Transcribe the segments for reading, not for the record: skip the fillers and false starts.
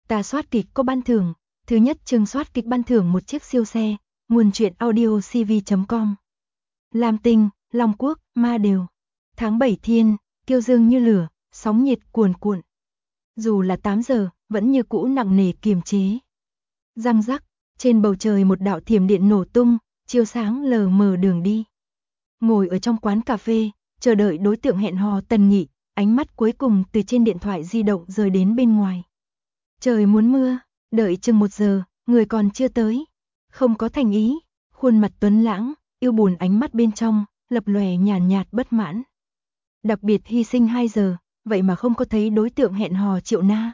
Ta soát kịch có ban thưởng, thứ nhất chương soát kịch ban thưởng một chiếc siêu xe, nguồn truyện audio cv.com. Lam Tinh, Long Quốc, Ma Đều. Tháng 7 thiên, kiêu dương như lửa, sóng nhiệt cuồn cuộn. Dù là 8 giờ, vẫn như cũ nặng nề kiềm chế. Răng rắc, trên bầu trời một đạo thiểm điện nổ tung, chiếu sáng lờ mờ đường đi. Ngồi ở trong quán cà phê, chờ đợi đối tượng hẹn hò Tần Nghị, ánh mắt cuối cùng từ trên điện thoại di động rời đến bên ngoài. Trời muốn mưa, đợi chừng 1 giờ, người còn chưa tới. Không có thành ý, khuôn mặt tuấn lãng, yêu buồn ánh mắt bên trong, lập lòe nhàn nhạt bất mãn. Đặc biệt hy sinh 2 giờ, vậy mà không có thấy đối tượng hẹn hò Triệu Na.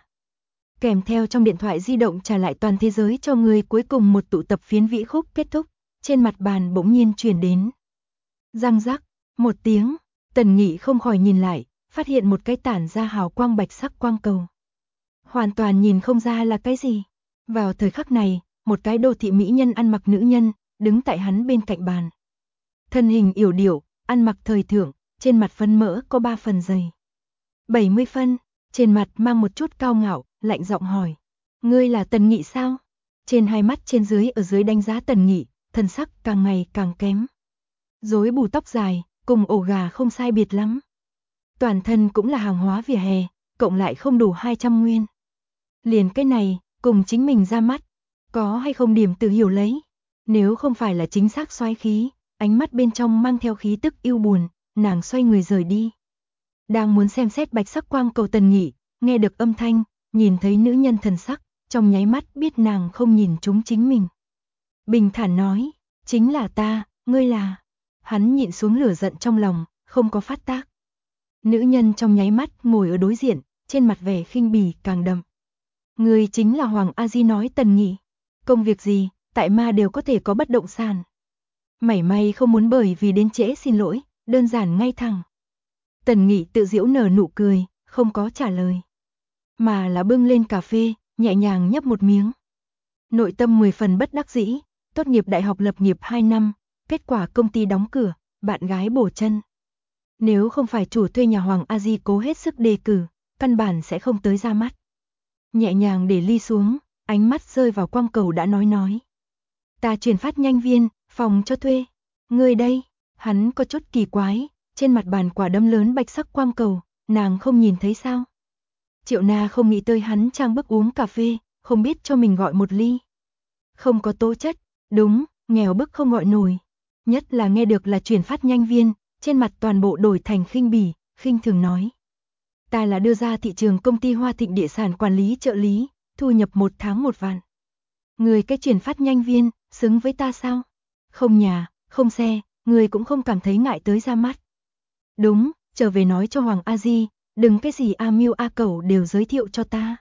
Kèm theo trong điện thoại di động trả lại toàn thế giới cho người cuối cùng một tụ tập phiến vĩ khúc kết thúc, trên mặt bàn bỗng nhiên truyền đến. Răng rắc, một tiếng, Tần Nghị không khỏi nhìn lại, phát hiện một cái tản ra hào quang bạch sắc quang cầu. Hoàn toàn nhìn không ra là cái gì. Vào thời khắc này, một cái đô thị mỹ nhân ăn mặc nữ nhân, đứng tại hắn bên cạnh bàn. Thân hình yểu điệu, ăn mặc thời thượng, trên mặt phấn mỡ có 3 phần dày. 70 phân, trên mặt mang một chút cao ngạo, lạnh giọng hỏi. Ngươi là Tần Nghị sao? Trên hai mắt trên dưới ở dưới đánh giá Tần Nghị, thần sắc càng ngày càng kém. Rối bù tóc dài, cùng ổ gà không sai biệt lắm. Toàn thân cũng là hàng hóa vỉa hè, cộng lại không đủ 200 nguyên. Liền cái này, cùng chính mình ra mắt, có hay không điểm tự hiểu lấy. Nếu không phải là chính xác xoáy khí, ánh mắt bên trong mang theo khí tức yêu buồn, nàng xoay người rời đi. Đang muốn xem xét bạch sắc quang cầu Tần Nghị, nghe được âm thanh, nhìn thấy nữ nhân thần sắc, trong nháy mắt biết nàng không nhìn trúng chính mình. Bình thản nói, chính là ta, ngươi là. Hắn nhịn xuống lửa giận trong lòng, không có phát tác. Nữ nhân trong nháy mắt ngồi ở đối diện, trên mặt vẻ khinh bỉ càng đậm. Ngươi chính là Hoàng A Di nói Tần Nghị. Công việc gì, tại Ma đều có thể có bất động sản. Mảy may không muốn bởi vì đến trễ xin lỗi, đơn giản ngay thẳng. Tần Nghị tự giễu nở nụ cười, không có trả lời. Mà là bưng lên cà phê, nhẹ nhàng nhấp một miếng. Nội tâm 10 phần bất đắc dĩ, tốt nghiệp đại học lập nghiệp 2 năm, kết quả công ty đóng cửa, bạn gái bổ chân. Nếu không phải chủ thuê nhà Hoàng A Di cố hết sức đề cử, căn bản sẽ không tới ra mắt. Nhẹ nhàng để ly xuống, ánh mắt rơi vào quang cầu đã nói. Ta chuyển phát nhanh viên, phòng cho thuê. Ngươi đây, hắn có chút kỳ quái, trên mặt bàn quả đấm lớn bạch sắc quang cầu, nàng không nhìn thấy sao? Triệu Na không nghĩ tới hắn trang bức uống cà phê, không biết cho mình gọi một ly. Không có tố chất, đúng, nghèo bức không gọi nổi. Nhất là nghe được là chuyển phát nhanh viên, trên mặt toàn bộ đổi thành khinh bỉ, khinh thường nói. Ta là đưa ra thị trường công ty Hoa Thịnh địa sản quản lý trợ lý, thu nhập 1 tháng 1 vạn. Người cái chuyển phát nhanh viên, xứng với ta sao? Không nhà, không xe, người cũng không cảm thấy ngại tới ra mắt. Đúng, trở về nói cho Hoàng A Di, đừng cái gì A Miêu A Cẩu đều giới thiệu cho ta.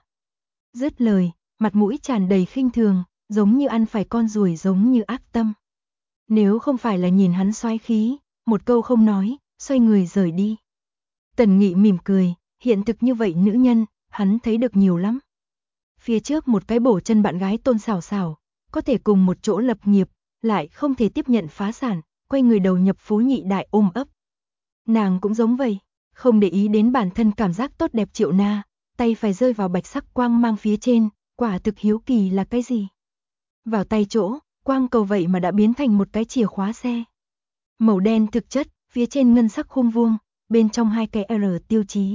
Dứt lời, mặt mũi tràn đầy khinh thường, giống như ăn phải con ruồi giống như ác tâm. Nếu không phải là nhìn hắn xoáy khí, một câu không nói, xoay người rời đi. Tần Nghị mỉm cười, hiện thực như vậy nữ nhân, hắn thấy được nhiều lắm. Phía trước một cái bổ chân bạn gái Tôn Xảo Xảo, có thể cùng một chỗ lập nghiệp, lại không thể tiếp nhận phá sản, quay người đầu nhập phú nhị đại ôm ấp. Nàng cũng giống vậy, không để ý đến bản thân cảm giác tốt đẹp Triệu Na, tay phải rơi vào bạch sắc quang mang phía trên, quả thực hiếu kỳ là cái gì. Vào tay chỗ, quang cầu vậy mà đã biến thành một cái chìa khóa xe. Màu đen thực chất, phía trên ngân sắc khung vuông, bên trong 2 cái R tiêu chí.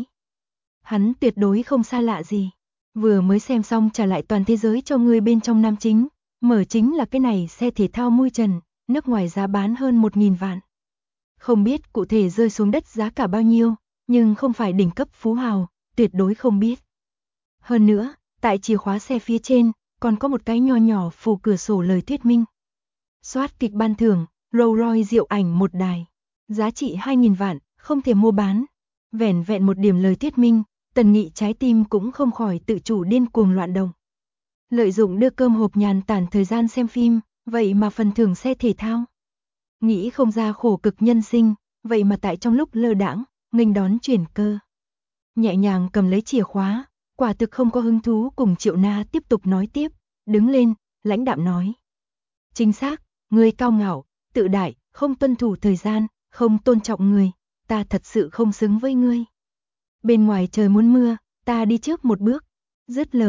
Hắn tuyệt đối không xa lạ gì. Vừa mới xem xong trả lại toàn thế giới cho người bên trong nam chính, mở chính là cái này xe thể thao mui trần, nước ngoài giá bán hơn 1.000 vạn. Không biết cụ thể rơi xuống đất giá cả bao nhiêu, nhưng không phải đỉnh cấp phú hào, tuyệt đối không biết. Hơn nữa, tại chìa khóa xe phía trên, còn có một cái nho nhỏ phủ cửa sổ lời thuyết minh. Soát kịch ban thưởng, Rolls Royce diệu ảnh 1 đài, giá trị 2.000 vạn, không thể mua bán. Vẻn vẹn một điểm lời thuyết minh, Tần Nghị trái tim cũng không khỏi tự chủ điên cuồng loạn động. Lợi dụng đưa cơm hộp nhàn tản thời gian xem phim, vậy mà phần thưởng xe thể thao. Nghĩ không ra khổ cực nhân sinh, vậy mà tại trong lúc lơ đãng, nghênh đón chuyển cơ. Nhẹ nhàng cầm lấy chìa khóa, quả thực không có hứng thú cùng Triệu Na tiếp tục nói tiếp, đứng lên, lãnh đạm nói. Chính xác, ngươi cao ngạo, tự đại, không tuân thủ thời gian, không tôn trọng người, ta thật sự không xứng với ngươi. Bên ngoài trời muốn mưa, ta đi trước một bước. Dứt lời,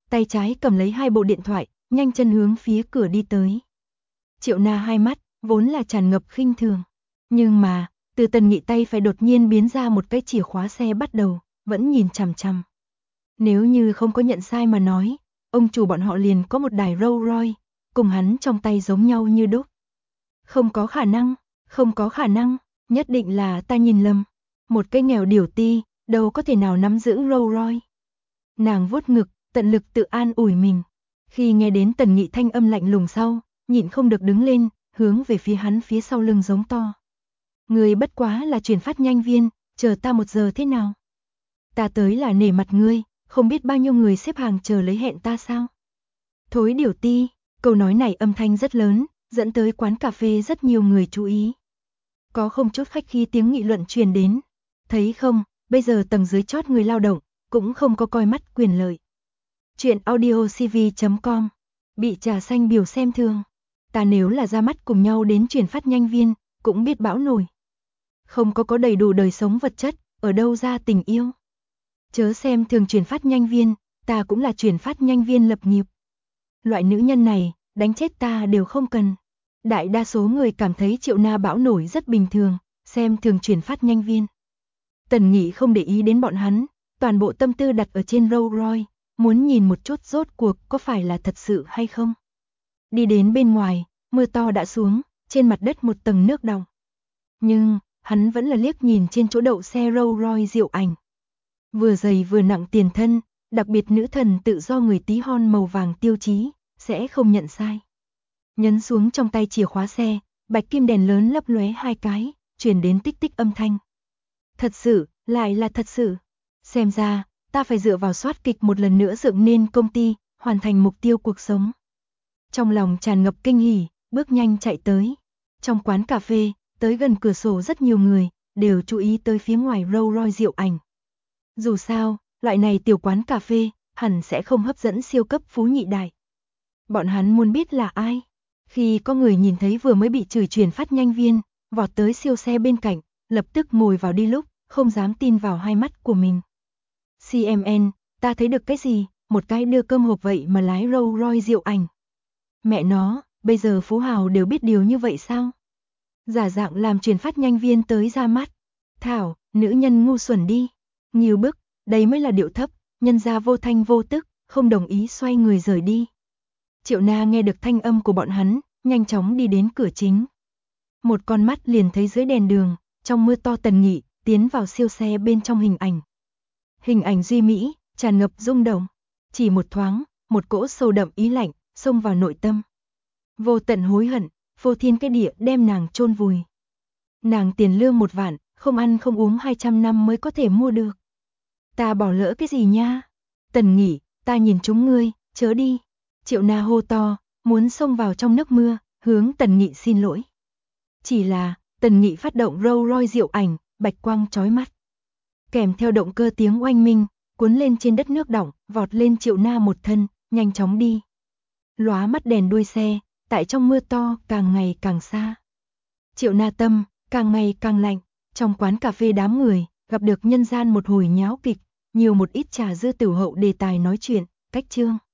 tay trái cầm lấy 2 bộ điện thoại, nhanh chân hướng phía cửa đi tới. Triệu Na hai mắt, vốn là tràn ngập khinh thường. Nhưng mà, từ Tần Nghị tay phải đột nhiên biến ra một cái chìa khóa xe bắt đầu, vẫn nhìn chằm chằm. Nếu như không có nhận sai mà nói, ông chủ bọn họ liền có một đài Rolls Royce, cùng hắn trong tay giống nhau như đúc. Không có khả năng, không có khả năng, nhất định là ta nhìn lầm. Một cái nghèo điểu ti, đâu có thể nào nắm giữ Rolls Royce. Nàng vuốt ngực, tận lực tự an ủi mình. Khi nghe đến Tần Nghị thanh âm lạnh lùng sau, nhịn không được đứng lên, hướng về phía hắn phía sau lưng giống to. Ngươi bất quá là chuyển phát nhanh viên, chờ ta 1 giờ thế nào? Ta tới là nể mặt ngươi, không biết bao nhiêu người xếp hàng chờ lấy hẹn ta sao? Thối điểu ti, câu nói này âm thanh rất lớn, dẫn tới quán cà phê rất nhiều người chú ý. Có không chút khách khí tiếng nghị luận truyền đến. Thấy không, bây giờ tầng dưới chót người lao động, cũng không có coi mắt quyền lợi. Chuyện audiocv.com. Bị trà xanh biểu xem thường. Ta nếu là ra mắt cùng nhau đến chuyển phát nhanh viên, cũng biết bão nổi. Không có đầy đủ đời sống vật chất, ở đâu ra tình yêu. Chớ xem thường chuyển phát nhanh viên, ta cũng là chuyển phát nhanh viên lập nghiệp. Loại nữ nhân này, đánh chết ta đều không cần. Đại đa số người cảm thấy Triệu Na bão nổi rất bình thường, xem thường chuyển phát nhanh viên. Tần Nghị không để ý đến bọn hắn, toàn bộ tâm tư đặt ở trên Rolls Royce, muốn nhìn một chút rốt cuộc có phải là thật sự hay không. Đi đến bên ngoài, mưa to đã xuống, trên mặt đất một tầng nước đọng. Nhưng, hắn vẫn là liếc nhìn trên chỗ đậu xe Rolls Royce Diệu Ảnh. Vừa dày vừa nặng tiền thân, đặc biệt nữ thần tự do người tí hon màu vàng tiêu chí, sẽ không nhận sai. Nhấn xuống trong tay chìa khóa xe, bạch kim đèn lớn lấp lóe 2 cái, truyền đến tích tích âm thanh. Thật sự, lại là thật sự. Xem ra, ta phải dựa vào soát kịch một lần nữa dựng nên công ty, hoàn thành mục tiêu cuộc sống. Trong lòng tràn ngập kinh hỉ, bước nhanh chạy tới. Trong quán cà phê, tới gần cửa sổ rất nhiều người, đều chú ý tới phía ngoài Rolls Royce Diệu Ảnh. Dù sao, loại này tiểu quán cà phê, hẳn sẽ không hấp dẫn siêu cấp phú nhị đại. Bọn hắn muốn biết là ai. Khi có người nhìn thấy vừa mới bị chửi chuyển phát nhanh viên, vọt tới siêu xe bên cạnh, lập tức ngồi vào đi lúc, không dám tin vào hai mắt của mình. CMN, ta thấy được cái gì, một cái đưa cơm hộp vậy mà lái Rolls Royce Diệu Ảnh. Mẹ nó, bây giờ phú hào đều biết điều như vậy sao? Giả dạng làm chuyển phát nhanh viên tới ra mắt. Thảo, nữ nhân ngu xuẩn đi. Nhiều bức, đây mới là điệu thấp, nhân ra vô thanh vô tức, không đồng ý xoay người rời đi. Triệu Na nghe được thanh âm của bọn hắn, nhanh chóng đi đến cửa chính. Một con mắt liền thấy dưới đèn đường, trong mưa to Tần Nghị, tiến vào siêu xe bên trong hình ảnh. Hình ảnh duy mỹ, tràn ngập rung động. Chỉ một thoáng, một cỗ sâu đậm ý lạnh, xông vào nội tâm. Vô tận hối hận, vô thiên cái địa đem nàng chôn vùi. Nàng tiền lương 1 vạn, không ăn không uống 200 năm mới có thể mua được. Ta bỏ lỡ cái gì nha? Tần Nghị, ta nhìn chúng ngươi, chớ đi. Triệu Na hô to, muốn xông vào trong nước mưa, hướng Tần Nghị xin lỗi. Chỉ là, Tần Nghị phát động Rolls Royce Diệu Ảnh, bạch quang chói mắt. Kèm theo động cơ tiếng oanh minh, cuốn lên trên đất nước đọng, vọt lên Triệu Na một thân, nhanh chóng đi. Lóa mắt đèn đuôi xe, tại trong mưa to càng ngày càng xa. Triệu Na tâm, càng ngày càng lạnh, trong quán cà phê đám người, gặp được nhân gian một hồi nháo kịch, nhiều một ít trà dư tiểu hậu đề tài nói chuyện, cách chương.